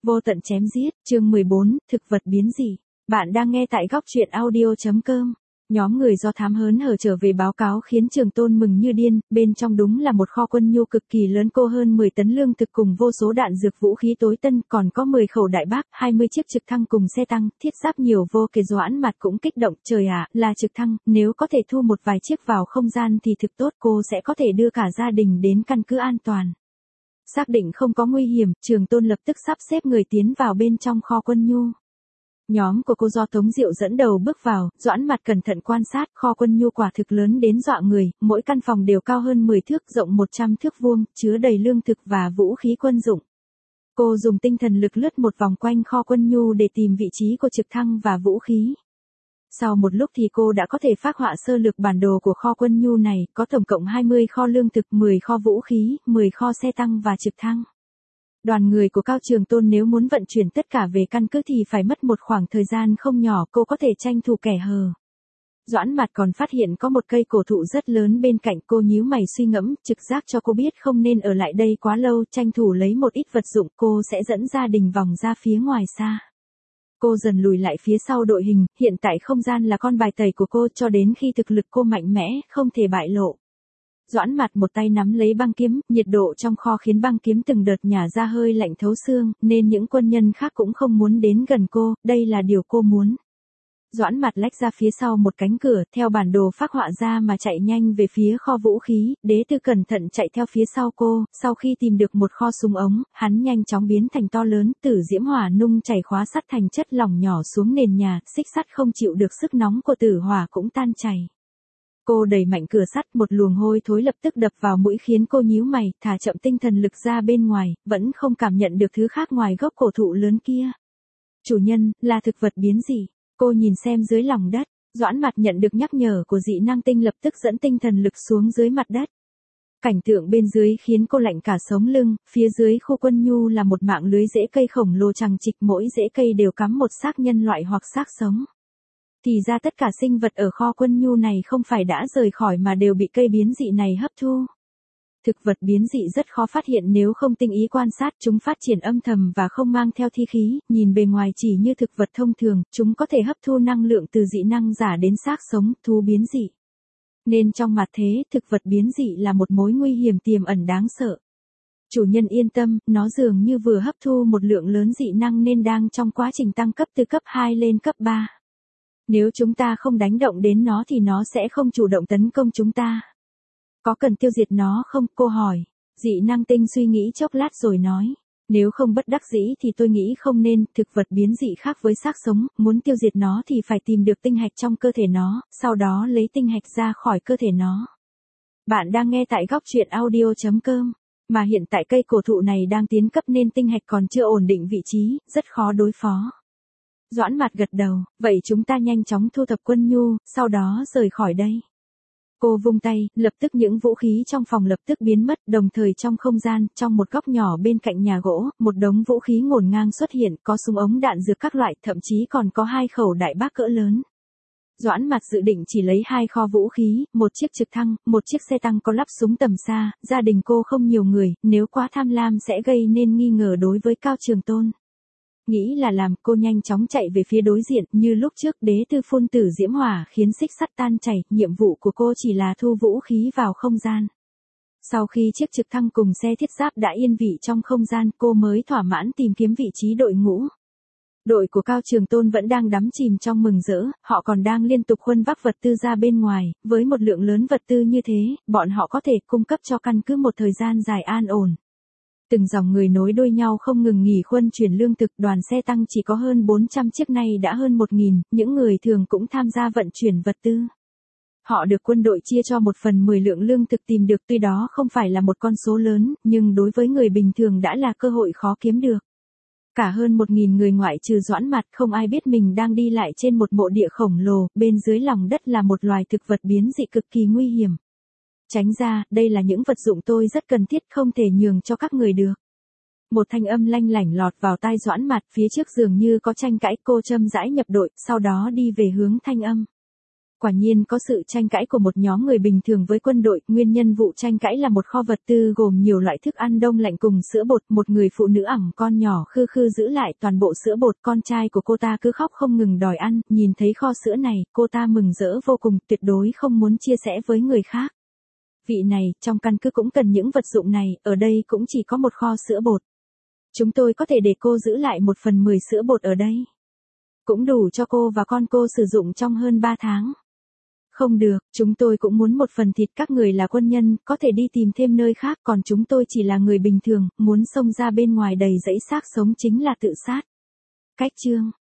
Vô tận chém giết, chương 14, thực vật biến dị. Bạn đang nghe tại góc truyện audio.com. Nhóm người do thám hớn hở trở về báo cáo khiến Trường Tôn mừng như điên, bên trong đúng là một kho quân nhu cực kỳ lớn, cô hơn 10 tấn lương thực cùng vô số đạn dược vũ khí tối tân, còn có 10 khẩu đại bác, 20 chiếc trực thăng cùng xe tăng, thiết giáp nhiều vô kể. Doãn Mặt cũng kích động, trời ạ, là trực thăng, nếu có thể thu một vài chiếc vào không gian thì thực tốt, cô sẽ có thể đưa cả gia đình đến căn cứ an toàn. Xác định không có nguy hiểm, Trường Tôn lập tức sắp xếp người tiến vào bên trong kho quân nhu. Nhóm của cô do Tống Diệu dẫn đầu bước vào, Doãn Mặt cẩn thận quan sát, kho quân nhu quả thực lớn đến dọa người, mỗi căn phòng đều cao hơn 10 thước, rộng 100 thước vuông, chứa đầy lương thực và vũ khí quân dụng. Cô dùng tinh thần lực lướt một vòng quanh kho quân nhu để tìm vị trí của trực thăng và vũ khí. Sau một lúc thì cô đã có thể phác họa sơ lược bản đồ của kho quân nhu này, có tổng cộng 20 kho lương thực, 10 kho vũ khí, 10 kho xe tăng và trực thăng. Đoàn người của Cao Trường Tôn nếu muốn vận chuyển tất cả về căn cứ thì phải mất một khoảng thời gian không nhỏ, cô có thể tranh thủ kẻ hờ. Doãn Mặt còn phát hiện có một cây cổ thụ rất lớn bên cạnh, cô nhíu mày suy ngẫm, trực giác cho cô biết không nên ở lại đây quá lâu, tranh thủ lấy một ít vật dụng, cô sẽ dẫn gia đình vòng ra phía ngoài xa. Cô dần lùi lại phía sau đội hình, hiện tại không gian là con bài tẩy của cô, cho đến khi thực lực cô mạnh mẽ, không thể bại lộ. Doãn Mặt một tay nắm lấy băng kiếm, nhiệt độ trong kho khiến băng kiếm từng đợt nhả ra hơi lạnh thấu xương, nên những quân nhân khác cũng không muốn đến gần cô, đây là điều cô muốn. Doãn Mặt lách ra phía sau một cánh cửa, theo bản đồ phác họa ra mà chạy nhanh về phía kho vũ khí, Đế Tư cẩn thận chạy theo phía sau cô, sau khi tìm được một kho súng ống, hắn nhanh chóng biến thành to lớn, tử diễm hỏa nung chảy khóa sắt thành chất lỏng nhỏ xuống nền nhà, xích sắt không chịu được sức nóng của tử hỏa cũng tan chảy. Cô đẩy mạnh cửa sắt, một luồng hôi thối lập tức đập vào mũi khiến cô nhíu mày, thả chậm tinh thần lực ra bên ngoài, vẫn không cảm nhận được thứ khác ngoài gốc cổ thụ lớn kia. Chủ nhân, là thực vật biến dị. Cô nhìn xem dưới lòng đất, Doãn Mặt nhận được nhắc nhở của dị năng tinh lập tức dẫn tinh thần lực xuống dưới mặt đất. Cảnh tượng bên dưới khiến cô lạnh cả sống lưng, phía dưới khu quân nhu là một mạng lưới rễ cây khổng lồ chằng chịt, mỗi rễ cây đều cắm một xác nhân loại hoặc xác sống. Thì ra tất cả sinh vật ở kho quân nhu này không phải đã rời khỏi mà đều bị cây biến dị này hấp thu. Thực vật biến dị rất khó phát hiện nếu không tinh ý quan sát, chúng phát triển âm thầm và không mang theo thi khí, nhìn bề ngoài chỉ như thực vật thông thường, chúng có thể hấp thu năng lượng từ dị năng giả đến xác sống, thú biến dị. Nên trong mặt thế, thực vật biến dị là một mối nguy hiểm tiềm ẩn đáng sợ. Chủ nhân yên tâm, nó dường như vừa hấp thu một lượng lớn dị năng nên đang trong quá trình tăng cấp từ cấp 2 lên cấp 3. Nếu chúng ta không đánh động đến nó thì nó sẽ không chủ động tấn công chúng ta. Có cần tiêu diệt nó không? Cô hỏi. Dị năng tinh suy nghĩ chốc lát rồi nói. Nếu không bất đắc dĩ thì tôi nghĩ không nên, thực vật biến dị khác với xác sống, muốn tiêu diệt nó thì phải tìm được tinh hạch trong cơ thể nó, sau đó lấy tinh hạch ra khỏi cơ thể nó. Bạn đang nghe tại góc truyện audio.com. Mà hiện tại cây cổ thụ này đang tiến cấp nên tinh hạch còn chưa ổn định vị trí, rất khó đối phó. Doãn Mặt gật đầu, vậy chúng ta nhanh chóng thu thập quân nhu, sau đó rời khỏi đây. Cô vung tay, lập tức những vũ khí trong phòng lập tức biến mất, đồng thời trong không gian, trong một góc nhỏ bên cạnh nhà gỗ, một đống vũ khí ngổn ngang xuất hiện, có súng ống đạn dược các loại, thậm chí còn có 2 khẩu đại bác cỡ lớn. Doãn Mặt dự định chỉ lấy 2 kho vũ khí, một chiếc trực thăng, một chiếc xe tăng có lắp súng tầm xa, gia đình cô không nhiều người, nếu quá tham lam sẽ gây nên nghi ngờ đối với Cao Trường Tôn. Nghĩ là làm, cô nhanh chóng chạy về phía đối diện, như lúc trước Đế Tư phun tử diễm hỏa khiến xích sắt tan chảy, nhiệm vụ của cô chỉ là thu vũ khí vào không gian. Sau khi chiếc trực thăng cùng xe thiết giáp đã yên vị trong không gian, cô mới thỏa mãn tìm kiếm vị trí đội ngũ. Đội của Cao Trường Tôn vẫn đang đắm chìm trong mừng rỡ, họ còn đang liên tục khuân vác vật tư ra bên ngoài, với một lượng lớn vật tư như thế, bọn họ có thể cung cấp cho căn cứ một thời gian dài an ổn. Từng dòng người nối đuôi nhau không ngừng nghỉ khuân chuyển lương thực, đoàn xe tăng chỉ có hơn 400 chiếc nay đã hơn 1.000, những người thường cũng tham gia vận chuyển vật tư. Họ được quân đội chia cho 1/10 lượng lương thực tìm được, tuy đó không phải là một con số lớn, nhưng đối với người bình thường đã là cơ hội khó kiếm được. Cả hơn 1.000 người ngoại trừ Doãn Mặt không ai biết mình đang đi lại trên một mộ địa khổng lồ, bên dưới lòng đất là một loài thực vật biến dị cực kỳ nguy hiểm. Tránh ra, đây là những vật dụng tôi rất cần thiết, không thể nhường cho các người được. Một thanh âm lanh lảnh lọt vào tai Doãn Mặt, phía trước dường như có tranh cãi, cô châm rãi nhập đội, sau đó đi về hướng thanh âm. Quả nhiên có sự tranh cãi của một nhóm người bình thường với quân đội, nguyên nhân vụ tranh cãi là một kho vật tư gồm nhiều loại thức ăn đông lạnh cùng sữa bột, một người phụ nữ ẵm con nhỏ khư khư giữ lại toàn bộ sữa bột, con trai của cô ta cứ khóc không ngừng đòi ăn, nhìn thấy kho sữa này, cô ta mừng rỡ vô cùng, tuyệt đối không muốn chia sẻ với người khác. Vị này, trong căn cứ cũng cần những vật dụng này, ở đây cũng chỉ có một kho sữa bột. Chúng tôi có thể để cô giữ lại 1/10 sữa bột ở đây. Cũng đủ cho cô và con cô sử dụng trong hơn 3 tháng. Không được, chúng tôi cũng muốn một phần thịt, các người là quân nhân, có thể đi tìm thêm nơi khác, còn chúng tôi chỉ là người bình thường, muốn xông ra bên ngoài đầy rẫy xác sống chính là tự sát. Cách chương